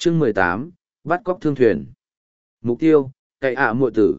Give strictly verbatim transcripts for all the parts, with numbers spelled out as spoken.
Chương mười tám, bắt cóc thương thuyền. Mục tiêu, cậy ạ muội tử.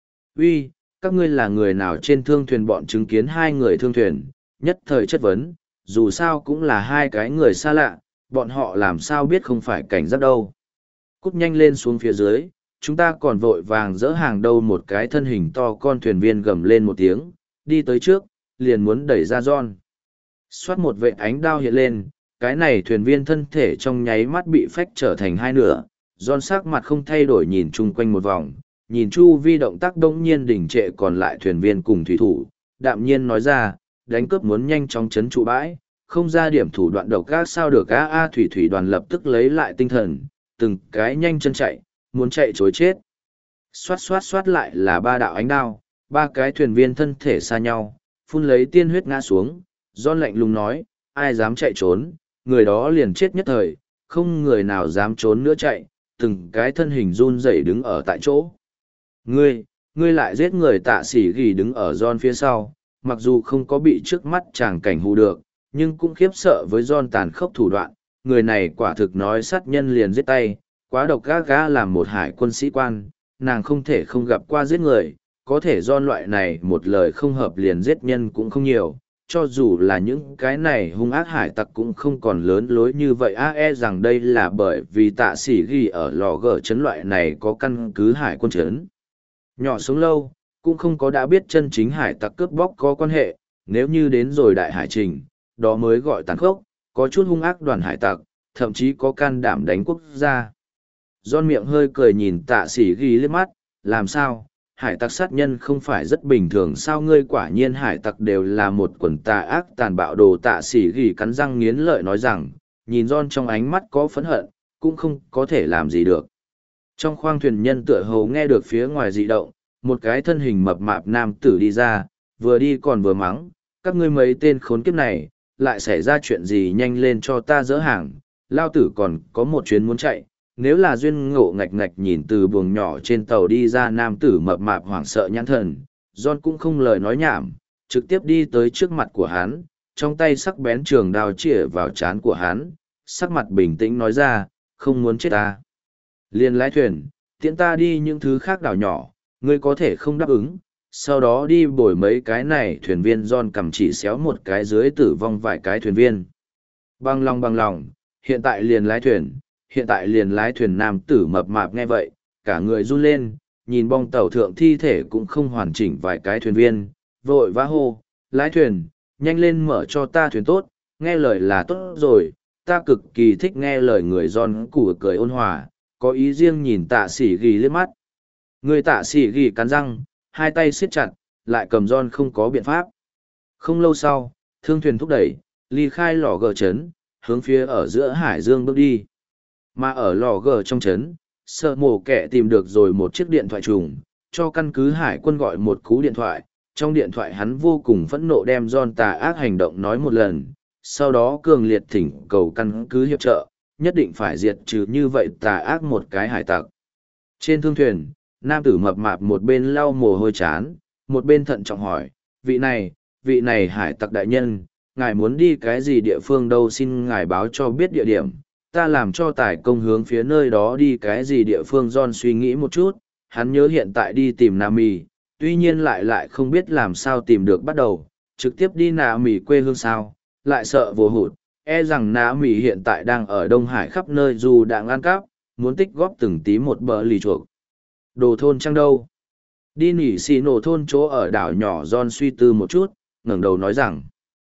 Uy, các ngươi là người nào trên thương thuyền? Bọn chứng kiến hai người thương thuyền, nhất thời chất vấn, dù sao cũng là hai cái người xa lạ, bọn họ làm sao biết không phải cảnh giác đâu. Cút nhanh lên xuống phía dưới, chúng ta còn vội vàng dỡ hàng đâu. Một cái thân hình to con thuyền viên gầm lên một tiếng, đi tới trước, liền muốn đẩy ra John. Xoát một vệ ánh đao hiện lên, cái này thuyền viên thân thể trong nháy mắt bị phách trở thành hai nửa. John sắc mặt không thay đổi nhìn chung quanh một vòng, nhìn chu vi động tác đông nhiên đình trệ còn lại thuyền viên cùng thủy thủ, đạm nhiên nói ra, đánh cướp muốn nhanh chóng chấn trụ bãi, không ra điểm thủ đoạn độc ác sao được. A A thủy thủy đoàn lập tức lấy lại tinh thần, từng cái nhanh chân chạy, muốn chạy chối chết. Xoát xoát xoát lại là ba đạo ánh đao, ba cái thuyền viên thân thể xa nhau, phun lấy tiên huyết ngã xuống. John lạnh lùng nói, ai dám chạy trốn, người đó liền chết nhất thời, không người nào dám trốn nữa chạy, từng cái thân hình run rẩy đứng ở tại chỗ. Ngươi, ngươi lại giết người. Tạ Sĩ Gỉ đứng ở John phía sau, mặc dù không có bị trước mắt chàng cảnh hù được, nhưng cũng khiếp sợ với John tàn khốc thủ đoạn. Người này quả thực nói sát nhân liền giết tay, quá độc gác gã làm một hải quân sĩ quan, nàng không thể không gặp qua giết người, có thể John loại này một lời không hợp liền giết nhân cũng không nhiều. Cho dù là những cái này hung ác hải tặc cũng không còn lớn lối như vậy. A e rằng đây là bởi vì Tạ Sĩ Gỉ ở lò gở chấn loại này có căn cứ hải quân chấn nhỏ sống lâu, cũng không có đã biết chân chính hải tặc cướp bóc có quan hệ. Nếu như đến rồi đại hải trình, đó mới gọi tàn khốc, có chút hung ác đoàn hải tặc, thậm chí có can đảm đánh quốc gia. John miệng hơi cười nhìn Tạ Sĩ Gỉ liếc mắt, làm sao, hải tặc sát nhân không phải rất bình thường sao? Ngươi quả nhiên hải tặc đều là một quần tà ác tàn bạo đồ. Tạ Sĩ Gỉ cắn răng nghiến lợi nói rằng, nhìn John trong ánh mắt có phẫn hận, cũng không có thể làm gì được. Trong khoang thuyền nhân tựa hồ nghe được phía ngoài dị động, một cái thân hình mập mạp nam tử đi ra, vừa đi còn vừa mắng, các ngươi mấy tên khốn kiếp này, lại xảy ra chuyện gì? Nhanh lên cho ta dỡ hàng, lao tử còn có một chuyến muốn chạy. Nếu là duyên ngộ ngạch ngạch nhìn từ buồng nhỏ trên tàu đi ra nam tử mập mạp hoảng sợ nhãn thần, John cũng không lời nói nhảm, trực tiếp đi tới trước mặt của hắn, trong tay sắc bén trường đao chĩa vào trán của hắn, sắc mặt bình tĩnh nói ra, không muốn chết ta. Liền lái thuyền, tiễn ta đi những thứ khác đảo nhỏ, ngươi có thể không đáp ứng, sau đó đi bồi mấy cái này. Thuyền viên John cầm chỉ xéo một cái dưới tử vong vài cái thuyền viên. Bằng lòng bằng lòng, hiện tại liền lái thuyền. Hiện tại liền lái thuyền. Nam tử mập mạp nghe vậy, cả người run lên, nhìn bong tàu thượng thi thể cũng không hoàn chỉnh vài cái thuyền viên, vội vã hô, lái thuyền, nhanh lên mở cho ta thuyền tốt, nghe lời là tốt rồi, ta cực kỳ thích nghe lời. Người John củ cười ôn hòa, có ý riêng nhìn Tạ Sĩ Gỉ liếc mắt. Người Tạ Sĩ Gỉ cắn răng, hai tay siết chặt, lại cầm John không có biện pháp. Không lâu sau, thương thuyền thúc đẩy, ly khai lò gờ trấn, hướng phía ở giữa hải dương bước đi. Mà ở lò gờ trong trấn, Sợ Mổ Kẻ tìm được rồi một chiếc điện thoại trùng, cho căn cứ hải quân gọi một cú điện thoại. Trong điện thoại hắn vô cùng phẫn nộ đem John tà ác hành động nói một lần, sau đó cường liệt thỉnh cầu căn cứ hiệp trợ, nhất định phải diệt trừ như vậy tà ác một cái hải tặc. Trên thương thuyền, nam tử mập mạp một bên lau mồ hôi chán, một bên thận trọng hỏi, vị này, vị này hải tặc đại nhân, ngài muốn đi cái gì địa phương đâu? Xin ngài báo cho biết địa điểm, ta làm cho tài công hướng phía nơi đó đi. Cái gì địa phương? John suy nghĩ một chút, hắn nhớ hiện tại đi tìm Nami, tuy nhiên lại lại không biết làm sao tìm được bắt đầu, trực tiếp đi Nami quê hương sao, lại sợ vô hụt, e rằng Nami hiện tại đang ở Đông Hải khắp nơi dù đang ăn cắp, muốn tích góp từng tí một bờ lì chuộc. Đồ thôn chăng đâu? Đi nỉ xì nổ thôn chỗ ở đảo nhỏ. John suy tư một chút, ngẩng đầu nói rằng,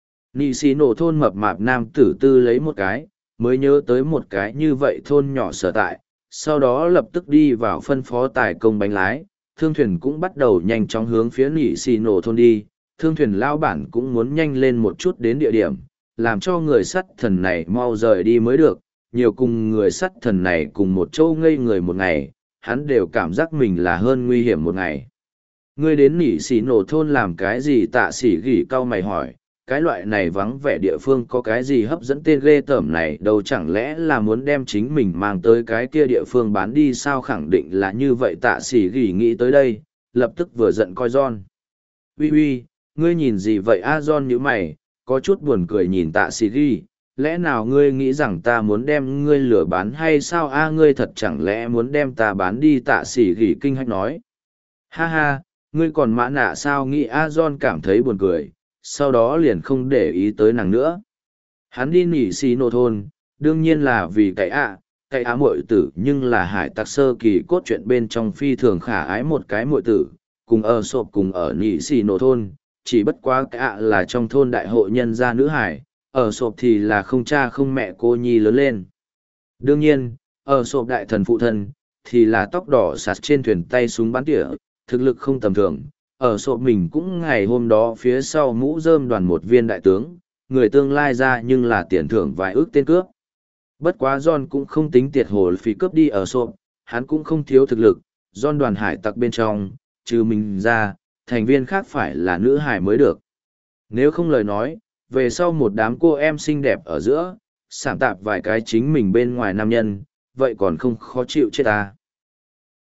nỉ xì nổ thôn. Mập mạp nam tử tư lấy một cái, mới nhớ tới một cái như vậy thôn nhỏ sở tại, sau đó lập tức đi vào phân phó tài công bánh lái. Thương thuyền cũng bắt đầu nhanh chóng hướng phía nỉ xì nổ thôn đi. Thương thuyền lao bản cũng muốn nhanh lên một chút đến địa điểm, làm cho người sắt thần này mau rời đi mới được. Nhiều cùng người sắt thần này cùng một chỗ ngây người một ngày, hắn đều cảm giác mình là hơn nguy hiểm một ngày. Ngươi đến nỉ xì nổ thôn làm cái gì? Tạ Sĩ Gỉ cau mày hỏi, cái loại này vắng vẻ địa phương có cái gì hấp dẫn tên ghê tởm này đâu? Chẳng lẽ là muốn đem chính mình mang tới cái kia địa phương bán đi sao? Khẳng định là như vậy. Tạ Sĩ Gỉ nghĩ tới đây, lập tức vừa giận coi John. Uy uy, ngươi nhìn gì vậy? A John nhíu mày, có chút buồn cười nhìn Tạ Sĩ Gỉ, lẽ nào ngươi nghĩ rằng ta muốn đem ngươi lừa bán hay sao a ngươi thật chẳng lẽ muốn đem ta bán đi tạ sĩ gỉ kinh hách nói. Ha ha, ngươi còn mã nạ sao nghĩ a John cảm thấy buồn cười, sau đó liền không để ý tới nàng nữa. Hắn đi nỉ xì nổ thôn, đương nhiên là vì cái ạ, cái á muội tử nhưng là hải tặc sơ kỳ cốt truyện bên trong phi thường khả ái một cái muội tử, cùng ở sộp cùng ở nỉ xì nổ thôn, chỉ bất quá cái ạ là trong thôn đại hội nhân gia nữ hải, ở sộp thì là không cha không mẹ cô nhi lớn lên. Đương nhiên, ở sộp đại thần phụ thân, thì là tóc đỏ sạt trên thuyền tay súng bắn tỉa, thực lực không tầm thường. Ở sộp mình cũng ngày hôm đó phía sau mũ rơm đoàn một viên đại tướng, người tương lai ra nhưng là tiền thưởng vài ước tên cướp. Bất quá John cũng không tính tiệt hồ phí cướp đi ở sộp, hắn cũng không thiếu thực lực, John đoàn hải tặc bên trong, trừ mình ra, thành viên khác phải là nữ hải mới được. Nếu không lời nói, về sau một đám cô em xinh đẹp ở giữa, sảm tạp vài cái chính mình bên ngoài nam nhân, vậy còn không khó chịu chết ta.